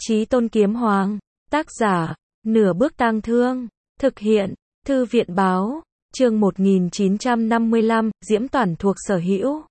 Chí Tôn Kiếm Hoàng. Tác giả, Nửa Bước Tang Thương. Thực hiện, Thư viện báo. Chương 1955, Diễm Toàn thuộc sở hữu.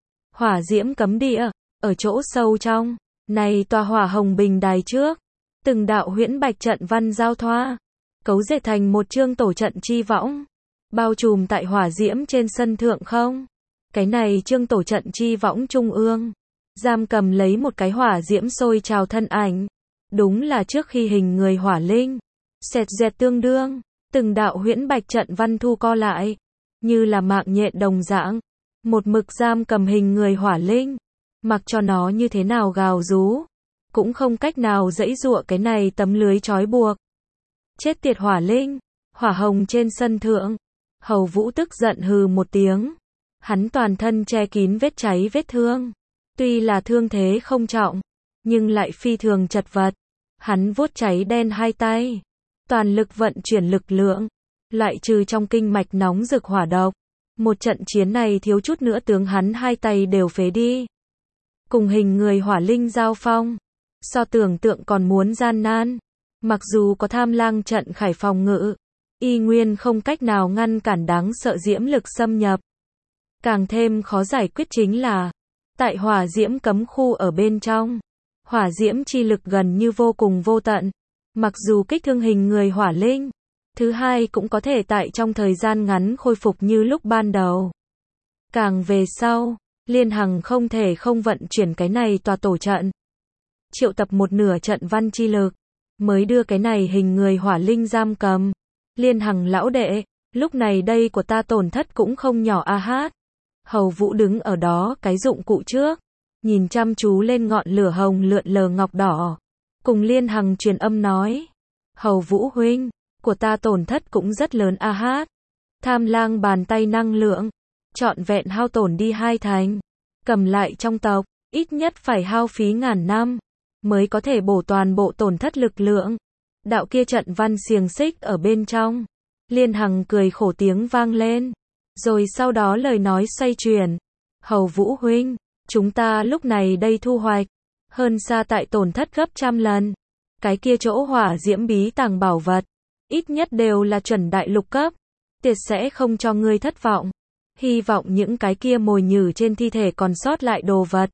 Hỏa diễm cấm địa, ở chỗ sâu trong, này tòa hỏa hồng bình đài trước, từng đạo huyễn bạch trận văn giao thoa, cấu dệt thành một chương tổ trận chi võng, bao trùm tại hỏa diễm trên sân thượng không. Cái này chương tổ trận chi võng trung ương, giam cầm lấy một cái hỏa diễm sôi trào thân ảnh, đúng là trước khi hình người hỏa linh, xẹt dẹt tương đương, từng đạo huyễn bạch trận văn thu co lại, như là mạng nhện đồng dạng, một mực giam cầm hình người hỏa linh, mặc cho nó như thế nào gào rú, cũng không cách nào giãy giụa cái này tấm lưới trói buộc. Chết tiệt hỏa linh, hỏa hồng trên sân thượng, Hầu Vũ tức giận hừ một tiếng, hắn toàn thân che kín vết cháy vết thương, tuy là thương thế không trọng, nhưng lại phi thường chật vật, hắn vuốt cháy đen hai tay, toàn lực vận chuyển lực lượng, loại trừ trong kinh mạch nóng rực hỏa độc. Một trận chiến này thiếu chút nữa tướng hắn hai tay đều phế đi. Cùng hình người hỏa linh giao phong, so tưởng tượng còn muốn gian nan. Mặc dù có Tham Lang trận khải phòng ngự, y nguyên không cách nào ngăn cản đáng sợ diễm lực xâm nhập. Càng thêm khó giải quyết chính là, tại hỏa diễm cấm khu ở bên trong, hỏa diễm chi lực gần như vô cùng vô tận. Mặc dù kích thương hình người hỏa linh, thứ hai cũng có thể tại trong thời gian ngắn khôi phục như lúc ban đầu. Càng về sau, Liên Hằng không thể không vận chuyển cái này tòa tổ trận. Triệu tập một nửa trận văn chi lực, mới đưa cái này hình người hỏa linh giam cầm. Liên Hằng lão đệ, lúc này đây của ta tổn thất cũng không nhỏ a hát. Hầu Vũ đứng ở đó cái dụng cụ trước, nhìn chăm chú lên ngọn lửa hồng lượn lờ ngọc đỏ. Cùng Liên Hằng truyền âm nói, Hầu Vũ huynh, của ta tổn thất cũng rất lớn a hát. Tham Lang bàn tay năng lượng, trọn vẹn hao tổn đi 2 thành. Cầm lại trong tộc, ít nhất phải hao phí ngàn năm, mới có thể bổ toàn bộ tổn thất lực lượng. Đạo kia trận văn xiềng xích ở bên trong. Liên Hằng cười khổ tiếng vang lên. Rồi sau đó lời nói xoay chuyển. Hầu Vũ huynh, chúng ta lúc này đây thu hoạch, hơn xa tại tổn thất gấp trăm lần. Cái kia chỗ hỏa diễm bí tàng bảo vật, ít nhất đều là chuẩn đại lục cấp, tuyệt sẽ không cho ngươi thất vọng. Hy vọng những cái kia mồi nhử trên thi thể còn sót lại đồ vật,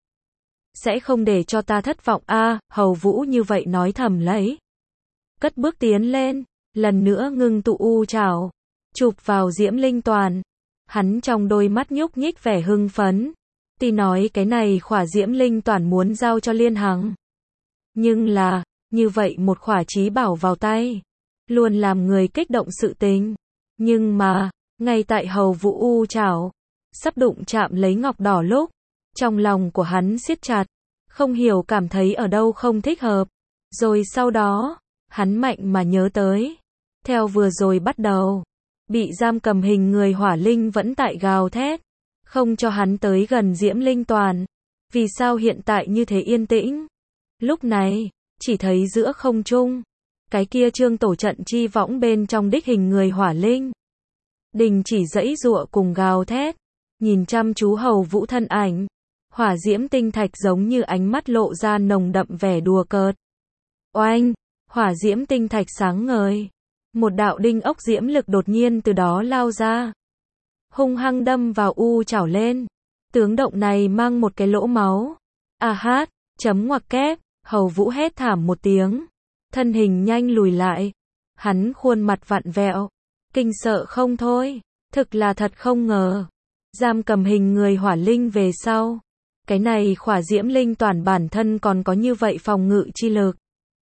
sẽ không để cho ta thất vọng a. Hầu Vũ như vậy nói thầm lấy. Cất bước tiến lên, lần nữa ngưng tụ u trảo, chụp vào diễm linh toàn. Hắn trong đôi mắt nhúc nhích vẻ hưng phấn. Tuy nói cái này khỏa diễm linh toàn muốn giao cho Liên Hằng, nhưng là, như vậy một khỏa chí bảo vào tay, luôn làm người kích động sự tình. Nhưng mà, ngay tại Hầu Vũ u trảo sắp đụng chạm lấy ngọc đỏ lúc, trong lòng của hắn siết chặt, không hiểu cảm thấy ở đâu không thích hợp. Rồi sau đó, hắn mạnh mà nhớ tới, theo vừa rồi bắt đầu, bị giam cầm hình người hỏa linh vẫn tại gào thét, không cho hắn tới gần diễm linh toàn. Vì sao hiện tại như thế yên tĩnh? Lúc này, chỉ thấy giữa không trung, cái kia chương tổ trận chi võng bên trong đích hình người hỏa linh đình chỉ giãy giụa cùng gào thét, nhìn chăm chú Hầu Vũ thân ảnh. Hỏa diễm tinh thạch giống như ánh mắt lộ ra nồng đậm vẻ đùa cợt. Oanh, hỏa diễm tinh thạch sáng ngời, một đạo đinh ốc diễm lực đột nhiên từ đó lao ra, hung hăng đâm vào u trảo lên. Tướng động này mang một cái lỗ máu. A hát, chấm ngoặc kép. Hầu Vũ hét thảm một tiếng, thân hình nhanh lùi lại, hắn khuôn mặt vặn vẹo, kinh sợ không thôi, thực là thật không ngờ, giam cầm hình người hỏa linh về sau, cái này khỏa diễm linh toàn bản thân còn có như vậy phòng ngự chi lực.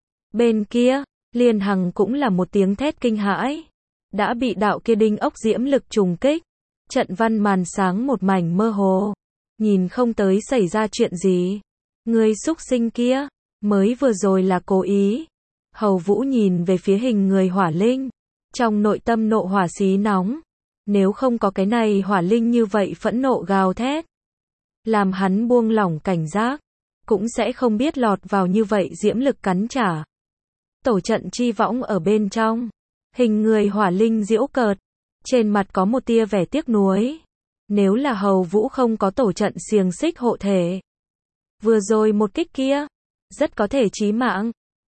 Bên kia, Liên Hằng cũng là một tiếng thét kinh hãi, đã bị đạo kia đinh ốc diễm lực trùng kích, trận văn màn sáng một mảnh mơ hồ, nhìn không tới xảy ra chuyện gì. Người xúc sinh kia, mới vừa rồi là cố ý. Hầu Vũ nhìn về phía hình người hỏa linh, trong nội tâm nộ hỏa xí nóng. Nếu không có cái này hỏa linh như vậy phẫn nộ gào thét, làm hắn buông lỏng cảnh giác, cũng sẽ không biết lọt vào như vậy diễm lực cắn trả. Tổ trận chi võng ở bên trong, hình người hỏa linh giễu cợt, trên mặt có một tia vẻ tiếc nuối. Nếu là Hầu Vũ không có tổ trận xiềng xích hộ thể, vừa rồi một kích kia, rất có thể chí mạng.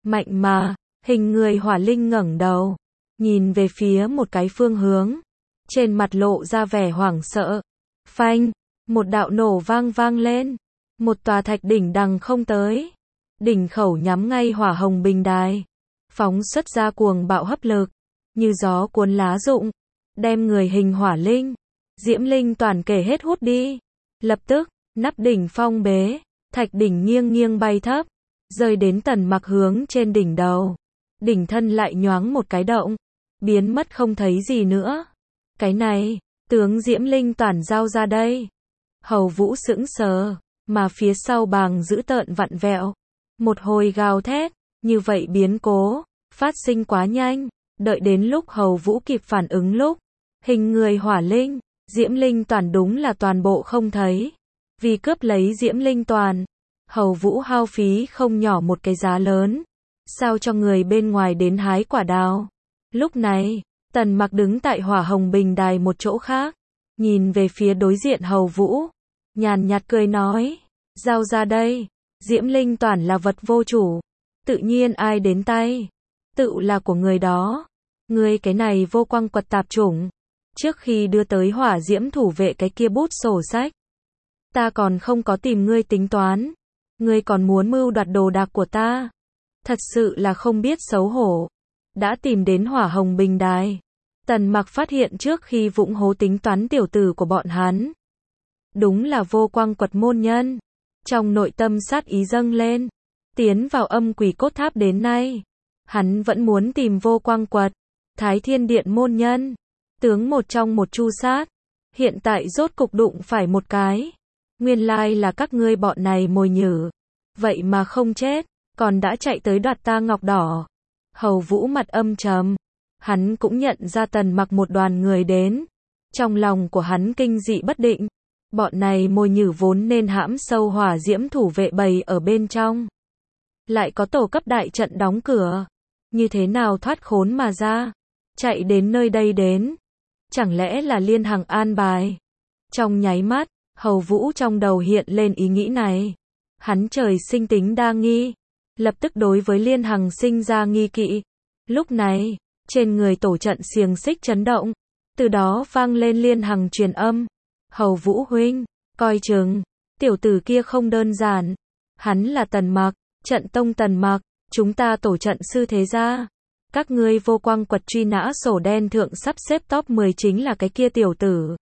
Mạnh mà, hình người hỏa linh ngẩng đầu, nhìn về phía một cái phương hướng, trên mặt lộ ra vẻ hoảng sợ. Phanh, một đạo nổ vang vang lên, một tòa thạch đỉnh đằng không tới, đỉnh khẩu nhắm ngay hỏa hồng bình đài, phóng xuất ra cuồng bạo hấp lực, như gió cuốn lá rụng, đem người hình hỏa linh, diễm linh toàn kể hết hút đi. Lập tức, nắp đỉnh phong bế, thạch đỉnh nghiêng nghiêng bay thấp, rơi đến Tần Mặc hướng trên đỉnh đầu. Đỉnh thân lại nhoáng một cái động, biến mất không thấy gì nữa. Cái này, tướng diễm linh toàn giao ra đây. Hầu Vũ sững sờ, mà phía sau bàng dữ tợn vặn vẹo. Một hồi gào thét, như vậy biến cố, phát sinh quá nhanh, đợi đến lúc Hầu Vũ kịp phản ứng lúc, hình người hỏa linh, diễm linh toàn đúng là toàn bộ không thấy. Vì cướp lấy diễm linh toàn, Hầu Vũ hao phí không nhỏ một cái giá lớn, sao cho người bên ngoài đến hái quả đào. Lúc này, Tần Mặc đứng tại hỏa hồng bình đài một chỗ khác, nhìn về phía đối diện Hầu Vũ, nhàn nhạt cười nói, giao ra đây, diễm linh toàn là vật vô chủ, tự nhiên ai đến tay, tự là của người đó. Ngươi cái này vô quang quật tạp chủng, trước khi đưa tới hỏa diễm thủ vệ cái kia bút sổ sách, ta còn không có tìm ngươi tính toán, ngươi còn muốn mưu đoạt đồ đạc của ta, thật sự là không biết xấu hổ. Đã tìm đến hỏa hồng bình đài, Tần Mặc phát hiện trước khi vụng hố tính toán tiểu tử của bọn hắn, đúng là vô quang quật môn nhân. Trong nội tâm sát ý dâng lên, tiến vào âm quỷ cốt tháp đến nay, hắn vẫn muốn tìm vô quang quật, Thái Thiên Điện môn nhân, tướng một trong một chu sát, hiện tại rốt cục đụng phải một cái. Nguyên lai là các ngươi bọn này mồi nhử, vậy mà không chết, còn đã chạy tới đoạt ta ngọc đỏ. Hầu Vũ mặt âm trầm, hắn cũng nhận ra Tần Mặc một đoàn người đến, trong lòng của hắn kinh dị bất định. Bọn này mồi nhử vốn nên hãm sâu hỏa diễm thủ vệ bầy ở bên trong, lại có tổ cấp đại trận đóng cửa, như thế nào thoát khốn mà ra, chạy đến nơi đây đến, chẳng lẽ là Liên Hằng an bài? Trong nháy mắt, Hầu Vũ trong đầu hiện lên ý nghĩ này, hắn trời sinh tính đa nghi, lập tức đối với Liên Hằng sinh ra nghi kỵ. Lúc này, trên người tổ trận xiềng xích chấn động, từ đó vang lên Liên Hằng truyền âm, Hầu Vũ huynh, coi chừng, tiểu tử kia không đơn giản, hắn là Tần Mặc, trận tông Tần Mặc, chúng ta tổ trận sư thế gia, các ngươi vô quang quật truy nã sổ đen thượng sắp xếp top 10 chính là cái kia tiểu tử.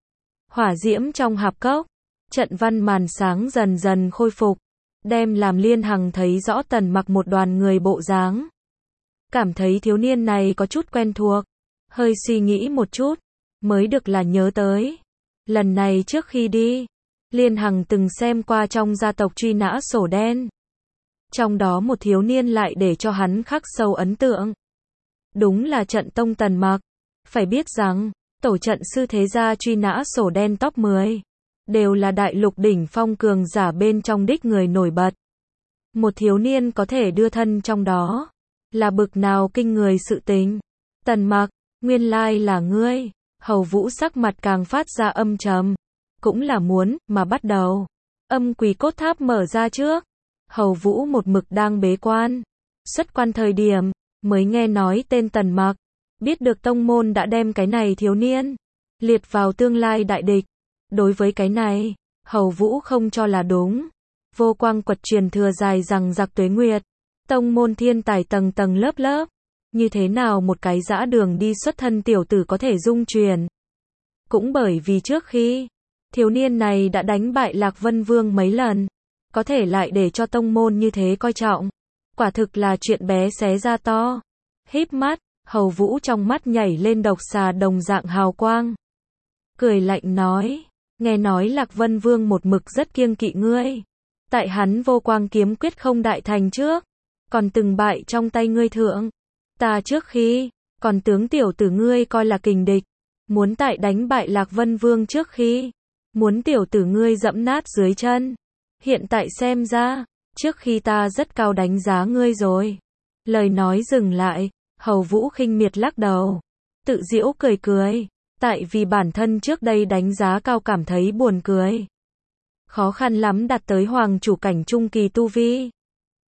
Hỏa diễm trong hạp cốc, trận văn màn sáng dần dần khôi phục, đem làm Liên Hằng thấy rõ Tần Mặc một đoàn người bộ dáng, cảm thấy thiếu niên này có chút quen thuộc, hơi suy nghĩ một chút, mới được là nhớ tới. Lần này trước khi đi, Liên Hằng từng xem qua trong gia tộc truy nã sổ đen. Trong đó một thiếu niên lại để cho hắn khắc sâu ấn tượng. Đúng là trận tông Tần Mặc. Phải biết rằng, tổ trận sư thế gia truy nã sổ đen top 10, đều là đại lục đỉnh phong cường giả bên trong đích người nổi bật. Một thiếu niên có thể đưa thân trong đó, là bực nào kinh người sự tình. Tần Mặc, nguyên lai là ngươi. Hầu Vũ sắc mặt càng phát ra âm trầm, cũng là muốn mà bắt đầu. Âm quỷ cốt tháp mở ra trước, Hầu Vũ một mực đang bế quan, xuất quan thời điểm mới nghe nói tên Tần Mặc, biết được tông môn đã đem cái này thiếu niên liệt vào tương lai đại địch. Đối với cái này, Hầu Vũ không cho là đúng. Vô quang quật truyền thừa dài rằng giặc tuế nguyệt, tông môn thiên tài tầng tầng lớp lớp, như thế nào một cái dã đường đi xuất thân tiểu tử có thể dung truyền. Cũng bởi vì trước khi, thiếu niên này đã đánh bại Lạc Vân Vương mấy lần, có thể lại để cho tông môn như thế coi trọng, quả thực là chuyện bé xé ra to. Híp mắt, Hầu Vũ trong mắt nhảy lên độc xà đồng dạng hào quang, cười lạnh nói, nghe nói Lạc Vân Vương một mực rất kiêng kỵ ngươi, tại hắn vô quang kiếm quyết không đại thành trước, còn từng bại trong tay ngươi thượng. Ta trước khi, còn tướng tiểu tử ngươi coi là kình địch, muốn tại đánh bại Lạc Vân Vương trước khi, muốn tiểu tử ngươi dẫm nát dưới chân. Hiện tại xem ra, trước khi ta rất cao đánh giá ngươi rồi. Lời nói dừng lại, Hầu Vũ khinh miệt lắc đầu, tự giễu cười cười, tại vì bản thân trước đây đánh giá cao cảm thấy buồn cười. Khó khăn lắm đạt tới hoàng chủ cảnh trung kỳ tu vi.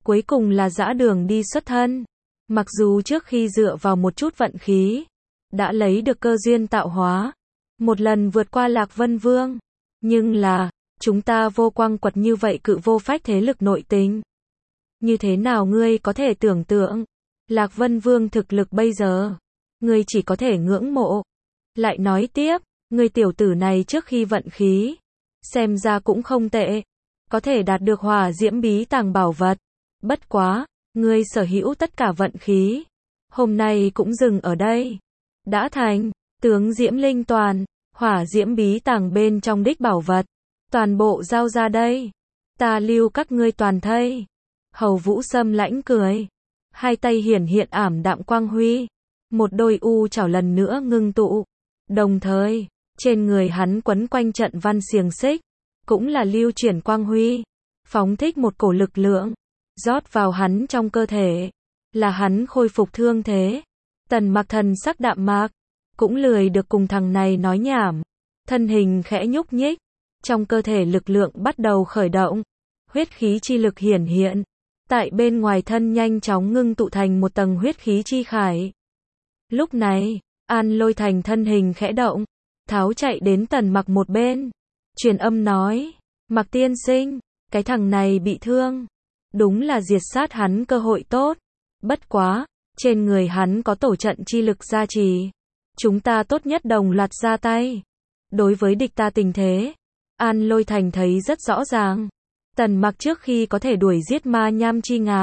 cuối cùng là dã đường đi xuất thân. Mặc dù trước khi dựa vào một chút vận khí, đã lấy được cơ duyên tạo hóa, một lần vượt qua Lạc Vân Vương, nhưng là, chúng ta vô quang quật như vậy cự vô phách thế lực nội tình. Như thế nào ngươi có thể tưởng tượng, Lạc Vân Vương thực lực bây giờ, ngươi chỉ có thể ngưỡng mộ. Lại nói tiếp, ngươi tiểu tử này trước khi vận khí, xem ra cũng không tệ, có thể đạt được hỏa diễm bí tàng bảo vật. Bất quá, ngươi sở hữu tất cả vận khí, hôm nay cũng dừng ở đây. Đã thành, tướng diễm linh toàn, hỏa diễm bí tàng bên trong đích bảo vật, toàn bộ giao ra đây. Ta lưu các ngươi toàn thây. Hầu Vũ Sâm lãnh cười, hai tay hiển hiện ảm đạm quang huy, một đôi u chảo lần nữa ngưng tụ. Đồng thời, trên người hắn quấn quanh trận văn xiềng xích, cũng là lưu chuyển quang huy, phóng thích một cổ lực lượng, rót vào hắn trong cơ thể, là hắn khôi phục thương thế. Tần Mặc thần sắc đạm mạc, cũng lười được cùng thằng này nói nhảm, thân hình khẽ nhúc nhích, trong cơ thể lực lượng bắt đầu khởi động, huyết khí chi lực hiển hiện, tại bên ngoài thân nhanh chóng ngưng tụ thành một tầng huyết khí chi khải. Lúc này, An Lôi Thành thân hình khẽ động, tháo chạy đến Tần Mặc một bên, truyền âm nói, Mặc tiên sinh, cái thằng này bị thương, đúng là diệt sát hắn cơ hội tốt, bất quá, trên người hắn có tổ trận chi lực gia trì, chúng ta tốt nhất đồng loạt ra tay. Đối với địch ta tình thế, An Lôi Thành thấy rất rõ ràng, Tần Mặc trước khi có thể đuổi giết ma nham chi ngạc,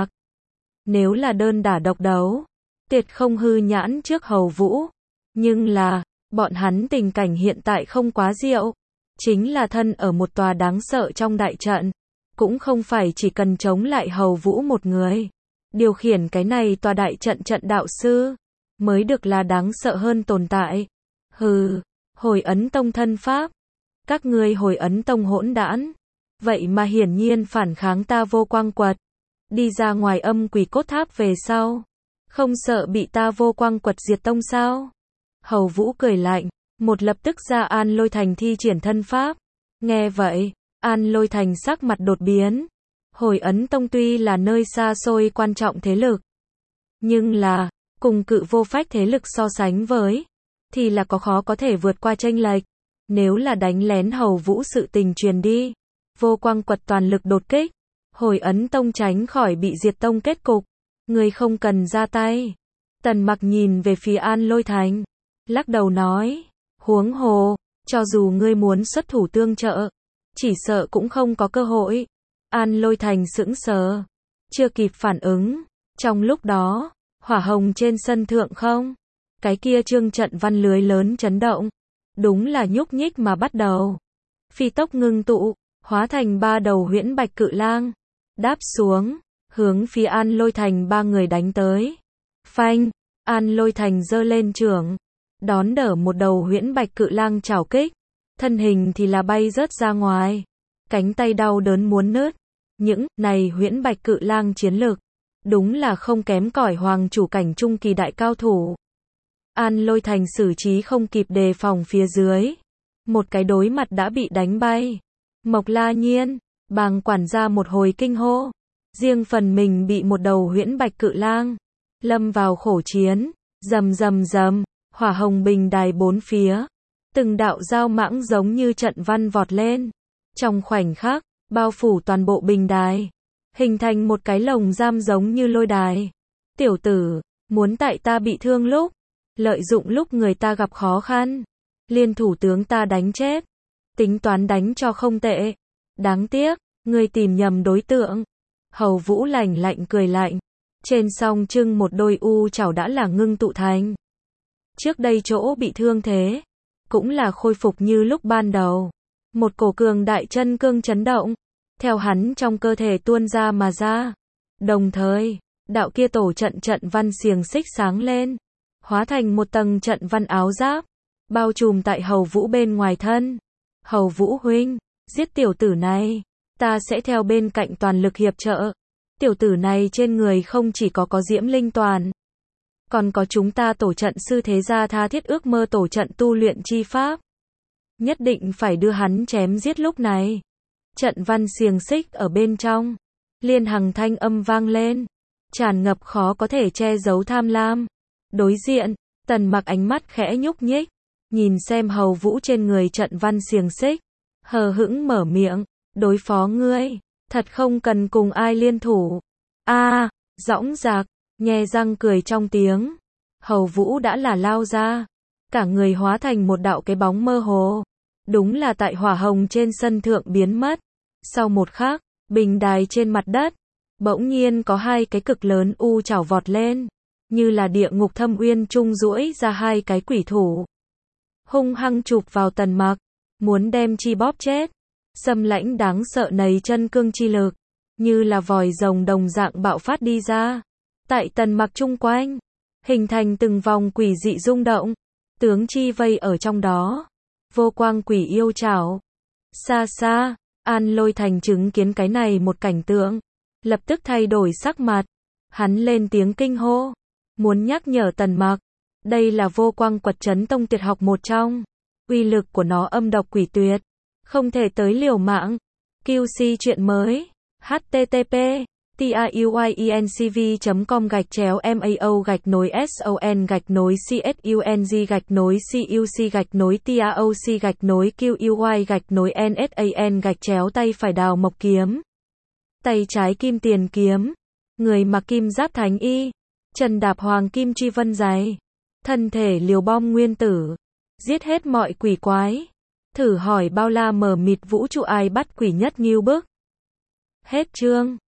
nếu là đơn đả độc đấu, tuyệt không hư nhãn trước Hầu Vũ, nhưng là, bọn hắn tình cảnh hiện tại không quá diệu, chính là thân ở một tòa đáng sợ trong đại trận, cũng không phải chỉ cần chống lại Hầu Vũ một người, điều khiển cái này tòa đại trận trận đạo sư, mới được là đáng sợ hơn tồn tại. Hừ, Hồi Ấn Tông thân pháp, các ngươi Hồi Ấn Tông hỗn đản, vậy mà hiển nhiên phản kháng ta vô quang quật, đi ra ngoài âm quỷ cốt tháp về sau, không sợ bị ta vô quang quật diệt tông sao? Hầu Vũ cười lạnh, một lập tức ra An Lôi Thành thi triển thân pháp. Nghe vậy, An Lôi Thành sắc mặt đột biến. Hồi Ấn Tông tuy là nơi xa xôi quan trọng thế lực, nhưng là, cùng cự vô phách thế lực so sánh với, thì là khó có thể vượt qua chênh lệch. Nếu là đánh lén Hầu Vũ sự tình truyền đi, vô quang quật toàn lực đột kích, Hồi Ấn Tông tránh khỏi bị diệt tông kết cục, người không cần ra tay. Tần Mặc nhìn về phía An Lôi Thành, lắc đầu nói, huống hồ, cho dù ngươi muốn xuất thủ tương trợ, chỉ sợ cũng không có cơ hội. An Lôi Thành sững sờ, chưa kịp phản ứng, trong lúc đó, hỏa hồng trên sân thượng không, cái kia trương trận văn lưới lớn chấn động, đúng là nhúc nhích mà bắt đầu, phi tốc ngưng tụ, hóa thành 3 đầu huyễn bạch cự lang, đáp xuống, hướng phía An Lôi Thành 3 người đánh tới. Phanh, An Lôi Thành giơ lên chưởng, đón đỡ một đầu huyễn bạch cự lang chảo kích, thân hình thì là bay rớt ra ngoài, cánh tay đau đớn muốn nứt. Những này huyễn bạch cự lang chiến lực, đúng là không kém cỏi hoàng chủ cảnh trung kỳ đại cao thủ. An Lôi Thành xử trí không kịp đề phòng phía dưới, một cái đối mặt đã bị đánh bay. Mộc La Nhiên, bàng quản gia một hồi kinh hô, riêng phần mình bị một đầu huyễn bạch cự lang lâm vào khổ chiến, rầm rầm rầm, hỏa hồng bình đài bốn phía, từng đạo dao mãng giống như trận văn vọt lên, trong khoảnh khắc, bao phủ toàn bộ bình đài, hình thành một cái lồng giam giống như lôi đài. Tiểu tử, muốn tại ta bị thương lúc, lợi dụng lúc người ta gặp khó khăn, liên thủ tướng ta đánh chết, tính toán đánh cho không tệ, đáng tiếc, ngươi tìm nhầm đối tượng. Hầu Vũ lạnh lạnh cười lạnh, trên song trưng một đôi u chảo đã là ngưng tụ thành. Trước đây chỗ bị thương thế, cũng là khôi phục như lúc ban đầu. Một cổ cường đại chân cương chấn động, theo hắn trong cơ thể tuôn ra mà ra. Đồng thời, đạo kia tổ trận trận văn xiềng xích sáng lên, hóa thành một tầng trận văn áo giáp, bao trùm tại Hầu Vũ bên ngoài thân. Hầu Vũ huynh, giết tiểu tử này, ta sẽ theo bên cạnh toàn lực hiệp trợ. Tiểu tử này trên người không chỉ có diễm linh toàn, còn có chúng ta tổ trận sư thế gia tha thiết ước mơ tổ trận tu luyện chi pháp. Nhất định phải đưa hắn chém giết lúc này. Trận văn xiềng xích ở bên trong, Liên Hằng thanh âm vang lên, tràn ngập khó có thể che giấu tham lam. Đối diện, Tần Mặc ánh mắt khẽ nhúc nhích, nhìn xem Hầu Vũ trên người trận văn xiềng xích, hờ hững mở miệng, đối phó ngươi, thật không cần cùng ai liên thủ. A, dõng dạc, nhe răng cười trong tiếng. Hầu Vũ đã là lao ra, cả người hóa thành một đạo cái bóng mơ hồ. Đúng là tại hỏa hồng trên sân thượng biến mất. Sau một khắc, bình đài trên mặt đất, bỗng nhiên có hai cái cực lớn u chảo vọt lên, như là địa ngục thâm uyên trung duỗi ra hai cái quỷ thủ. Hung hăng chụp vào Tần Mặc, muốn đem chi bóp chết. Xâm lãnh đáng sợ nấy chân cương chi lực, như là vòi rồng đồng dạng bạo phát đi ra. Tại Tần Mặc chung quanh, hình thành từng vòng quỷ dị rung động, tướng chi vây ở trong đó. Vô quang quỷ yêu chảo. Xa xa, An Lôi Thành chứng kiến cái này một cảnh tượng, lập tức thay đổi sắc mặt. Hắn lên tiếng kinh hô, muốn nhắc nhở Tần Mặc, đây là vô quang quật trấn tông tuyệt học một trong. Uy lực của nó âm độc quỷ tuyệt, không thể tới liều mạng. QC chuyện mới. http tiuy.mao/son-nối-cuc/TAOC/TAOC/QUY-NSAN-tay phải đào mộc kiếm, tay trái kim tiền kiếm, người mặc kim giáp thánh y, chân đạp hoàng kim truy vân giày, thân thể liều bom nguyên tử, giết hết mọi quỷ quái. Thử hỏi bao la mờ mịt vũ trụ ai bắt quỷ nhất nghiêu bức. Hết chương.